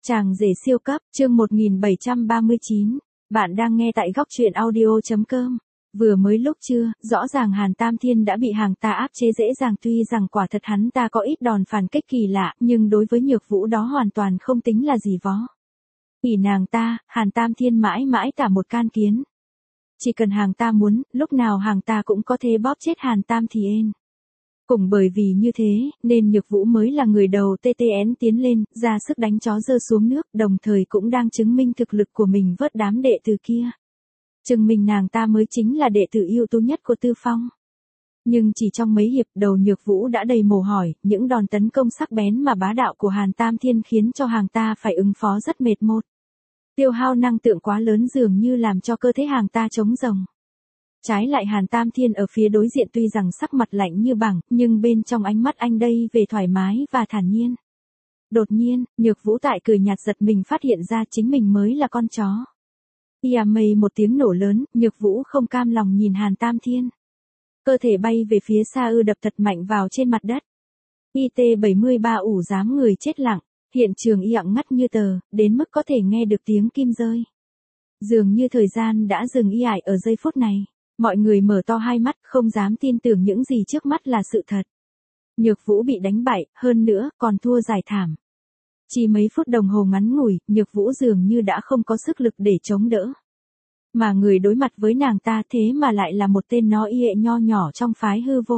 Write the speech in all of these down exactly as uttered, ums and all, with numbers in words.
Chàng rể siêu cấp, chương một nghìn bảy trăm ba mươi chín. Bạn đang nghe tại góc truyện audio.com. Vừa mới lúc trưa, rõ ràng Hàn Tam Thiên đã bị hàng ta áp chế dễ dàng, tuy rằng quả thật hắn ta có ít đòn phản kích kỳ lạ, nhưng đối với Nhược Vũ đó hoàn toàn không tính là gì vó. Vì nàng ta, Hàn Tam Thiên mãi mãi tả một can kiến. Chỉ cần hàng ta muốn, lúc nào hàng ta cũng có thể bóp chết Hàn Tam Thiên. Cũng bởi vì như thế, nên Nhược Vũ mới là người đầu tê tê en tiến lên, ra sức đánh chó rơi xuống nước, đồng thời cũng đang chứng minh thực lực của mình vớt đám đệ tử kia. Chứng minh nàng ta mới chính là đệ tử ưu tú nhất của Tư Phong. Nhưng chỉ trong mấy hiệp đầu Nhược Vũ đã đầy mồ hôi, những đòn tấn công sắc bén mà bá đạo của Hàn Tam Thiên khiến cho hàng ta phải ứng phó rất mệt mỏi. Tiêu hao năng lượng quá lớn dường như làm cho cơ thể hàng ta trống rỗng. Trái lại Hàn Tam Thiên ở phía đối diện tuy rằng sắc mặt lạnh như băng, nhưng bên trong ánh mắt anh đây về thoải mái và thản nhiên. Đột nhiên, Nhược Vũ tại cười nhạt giật mình phát hiện ra chính mình mới là con chó. Ia mây một tiếng nổ lớn, Nhược Vũ không cam lòng nhìn Hàn Tam Thiên. Cơ thể bay về phía xa ư đập thật mạnh vào trên mặt đất. i tê bảy mươi ba ủ dám người chết lặng, hiện trường lặng ngắt như tờ, đến mức có thể nghe được tiếng kim rơi. Dường như thời gian đã dừng y ải ở giây phút này. Mọi người mở to hai mắt, không dám tin tưởng những gì trước mắt là sự thật. Nhược Vũ bị đánh bại, hơn nữa, còn thua giải thảm. Chỉ mấy phút đồng hồ ngắn ngủi, Nhược Vũ dường như đã không có sức lực để chống đỡ. Mà người đối mặt với nàng ta thế mà lại là một tên nó y nho nhỏ trong phái hư vô.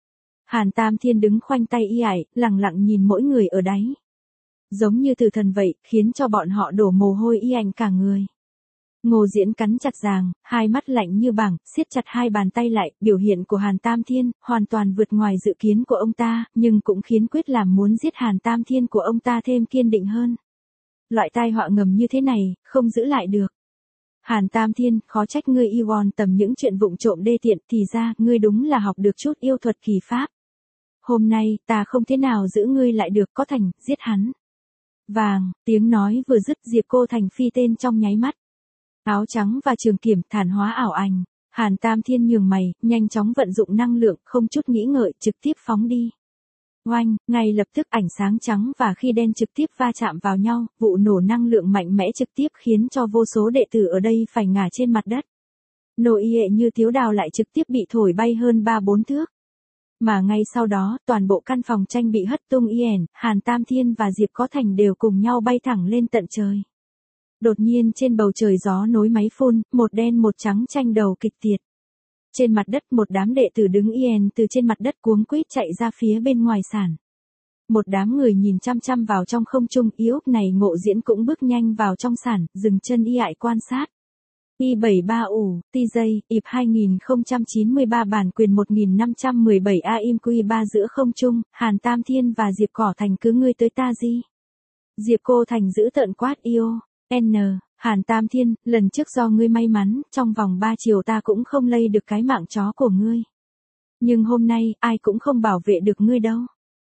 Hàn Tam Thiên đứng khoanh tay y ải, lặng lặng nhìn mỗi người ở đáy. Giống như tử thần vậy, khiến cho bọn họ đổ mồ hôi y ảnh cả người. Ngô Diễn cắn chặt răng, hai mắt lạnh như băng, siết chặt hai bàn tay lại, biểu hiện của Hàn Tam Thiên, hoàn toàn vượt ngoài dự kiến của ông ta, nhưng cũng khiến quyết làm muốn giết Hàn Tam Thiên của ông ta thêm kiên định hơn. Loại tai họa ngầm như thế này, không giữ lại được. Hàn Tam Thiên, khó trách ngươi yêu on tầm những chuyện vụng trộm đê tiện, thì ra, ngươi đúng là học được chút yêu thuật kỳ pháp. Hôm nay, ta không thế nào giữ ngươi lại được, có thành, giết hắn. Vàng, tiếng nói vừa dứt, Diệp Cô Thành phi tên trong nháy mắt. Áo trắng và trường kiểm thản hóa ảo ảnh, Hàn Tam Thiên nhường mày, nhanh chóng vận dụng năng lượng, không chút nghĩ ngợi, trực tiếp phóng đi. Oanh, ngay lập tức ảnh sáng trắng và khi đen trực tiếp va chạm vào nhau, vụ nổ năng lượng mạnh mẽ trực tiếp khiến cho vô số đệ tử ở đây phải ngả trên mặt đất. Nồi y như thiếu đào lại trực tiếp bị thổi bay hơn ba bốn thước. Mà ngay sau đó, toàn bộ căn phòng tranh bị hất tung yen, Hàn Tam Thiên và Diệp Có Thành đều cùng nhau bay thẳng lên tận trời. Đột nhiên trên bầu trời gió nối máy phun, một đen một trắng tranh đầu kịch liệt. Trên mặt đất một đám đệ tử đứng yên từ trên mặt đất cuống quýt chạy ra phía bên ngoài sàn. Một đám người nhìn chăm chăm vào trong không trung, yếu này Ngộ Diễn cũng bước nhanh vào trong sàn, dừng chân y ải quan sát. i bảy ba ủ, tê gi, ịp hai nghìn không trăm chín mươi ba bản quyền một nghìn năm trăm mười bảy a im quy ba giữa không trung, Hàn Tam Thiên và Diệp Cỏ Thành cứ ngươi tới ta gì. Diệp Cô Thành giữ tợn quát yêu. N, Hàn Tam Thiên, lần trước do ngươi may mắn, trong vòng ba chiều ta cũng không lay được cái mạng chó của ngươi. Nhưng hôm nay, ai cũng không bảo vệ được ngươi đâu.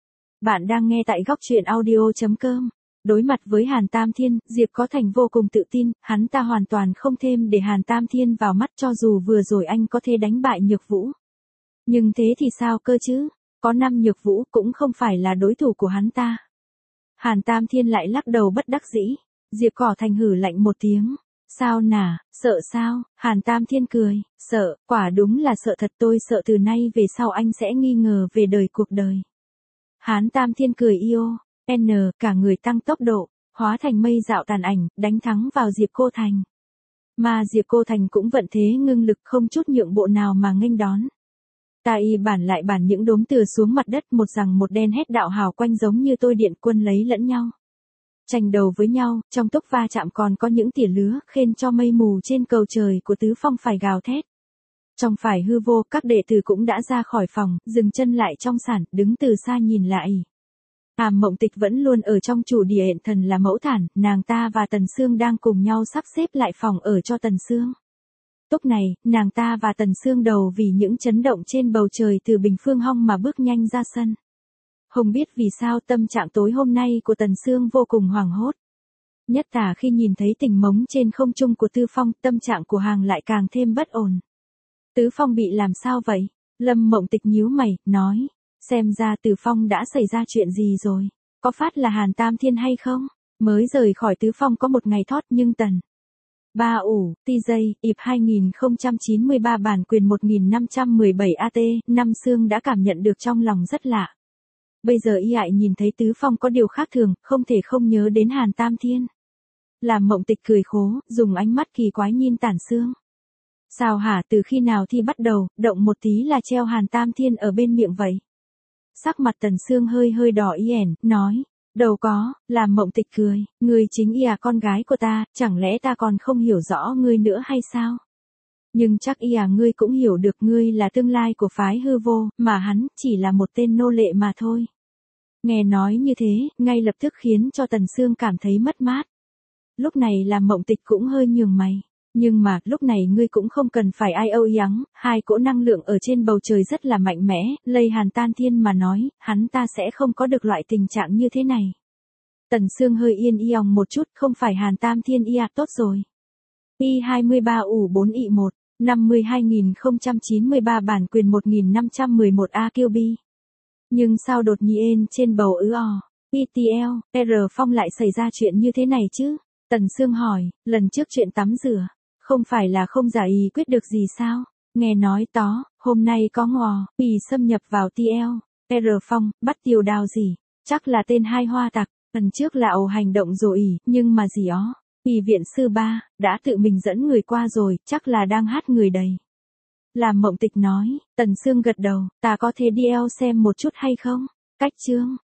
Bạn đang nghe tại góc truyện audio.com. Đối mặt với Hàn Tam Thiên, Diệp Có Thành vô cùng tự tin, hắn ta hoàn toàn không thêm để Hàn Tam Thiên vào mắt cho dù vừa rồi anh có thể đánh bại Nhược Vũ. Nhưng thế thì sao cơ chứ, có năm Nhược Vũ cũng không phải là đối thủ của hắn ta. Hàn Tam Thiên lại lắc đầu bất đắc dĩ. Diệp Cỏ Thành hử lạnh một tiếng. Sao nà, sợ sao? Hàn Tam Thiên cười, sợ, quả đúng là sợ thật, tôi sợ từ nay về sau anh sẽ nghi ngờ về đời cuộc đời. Hàn Tam Thiên cười yêu, N, cả người tăng tốc độ, hóa thành mây dạo tàn ảnh, đánh thắng vào Diệp Cô Thành. Mà Diệp Cô Thành cũng vận thế ngưng lực không chút nhượng bộ nào mà nghênh đón. Ta y bản lại bản những đốm tựa xuống mặt đất, một rằng một đen hét đạo hào quanh giống như tôi điện quân lấy lẫn nhau. Tranh đầu với nhau, trong tốc va chạm còn có những tỉa lứa, khen cho mây mù trên cầu trời của Tứ Phong phải gào thét. Trong phải hư vô, các đệ tử cũng đã ra khỏi phòng, dừng chân lại trong sàn, đứng từ xa nhìn lại. Hàm Mộng Tịch vẫn luôn ở trong chủ địa hiện thần là mẫu thản, nàng ta và Tần Sương đang cùng nhau sắp xếp lại phòng ở cho Tần Sương. Lúc này, nàng ta và Tần Sương đầu vì những chấn động trên bầu trời từ Bình Phương Hong mà bước nhanh ra sân. Không biết vì sao tâm trạng tối hôm nay của Tần Sương vô cùng hoảng hốt. Nhất là khi nhìn thấy tình mống trên không trung của Tư Phong, tâm trạng của hàng lại càng thêm bất ổn. Tứ Phong bị làm sao vậy? Lâm Mộng Tịch nhíu mày, nói. Xem ra Từ Phong đã xảy ra chuyện gì rồi. Có phát là Hàn Tam Thiên hay không? Mới rời khỏi Tứ Phong có một ngày thót nhưng tần. Ba ủ, tê gi, i pê hai không chín ba bản quyền một nghìn năm trăm mười bảy a tê, năm xương đã cảm nhận được trong lòng rất lạ. Bây giờ y ại nhìn thấy Tứ Phong có điều khác thường, không thể không nhớ đến Hàn Tam Thiên. Làm Mộng Tịch cười khố, dùng ánh mắt kỳ quái nhìn Tản Xương. Sao hả, từ khi nào thi bắt đầu, động một tí là treo Hàn Tam Thiên ở bên miệng vậy? Sắc mặt Tần Xương hơi hơi đỏ yen, nói. Đâu có, làm Mộng Tịch cười, ngươi chính y à con gái của ta, chẳng lẽ ta còn không hiểu rõ ngươi nữa hay sao? Nhưng chắc y à ngươi cũng hiểu được ngươi là tương lai của phái Hư Vô, mà hắn chỉ là một tên nô lệ mà thôi. Nghe nói như thế, ngay lập tức khiến cho Tần Xương cảm thấy mất mát. Lúc này làm Mộng Tịch cũng hơi nhường mày. Nhưng mà, lúc này ngươi cũng không cần phải ai âu yắng, hai cỗ năng lượng ở trên bầu trời rất là mạnh mẽ, lây Hàn Tam Thiên mà nói, hắn ta sẽ không có được loại tình trạng như thế này. Tần Xương hơi yên yong một chút, không phải Hàn Tam Thiên y à, tốt rồi. i hai ba ủ bốn i một, năm mươi hai nghìn không trăm chín mươi ba bản quyền một nghìn năm trăm mười một a kiu bi. Nhưng sao đột nhiên trên bầu ứ o, pê tê lờ, R Phong lại xảy ra chuyện như thế này chứ? Tần Xương hỏi, lần trước chuyện tắm rửa. Không phải là không giả ý quyết được gì sao? Nghe nói tó, hôm nay có ngò, Pì xâm nhập vào tê lờ, R Phong, bắt Tiêu Đào gì? Chắc là tên hai hoa tặc, lần trước là ẩu hành động rồi ỉ, nhưng mà gì ó? Pì viện sư ba, đã tự mình dẫn người qua rồi, chắc là đang hát người đầy. Làm Mộng Tịch nói, Tần Xương gật đầu, ta có thể đi eo xem một chút hay không? Cách chương.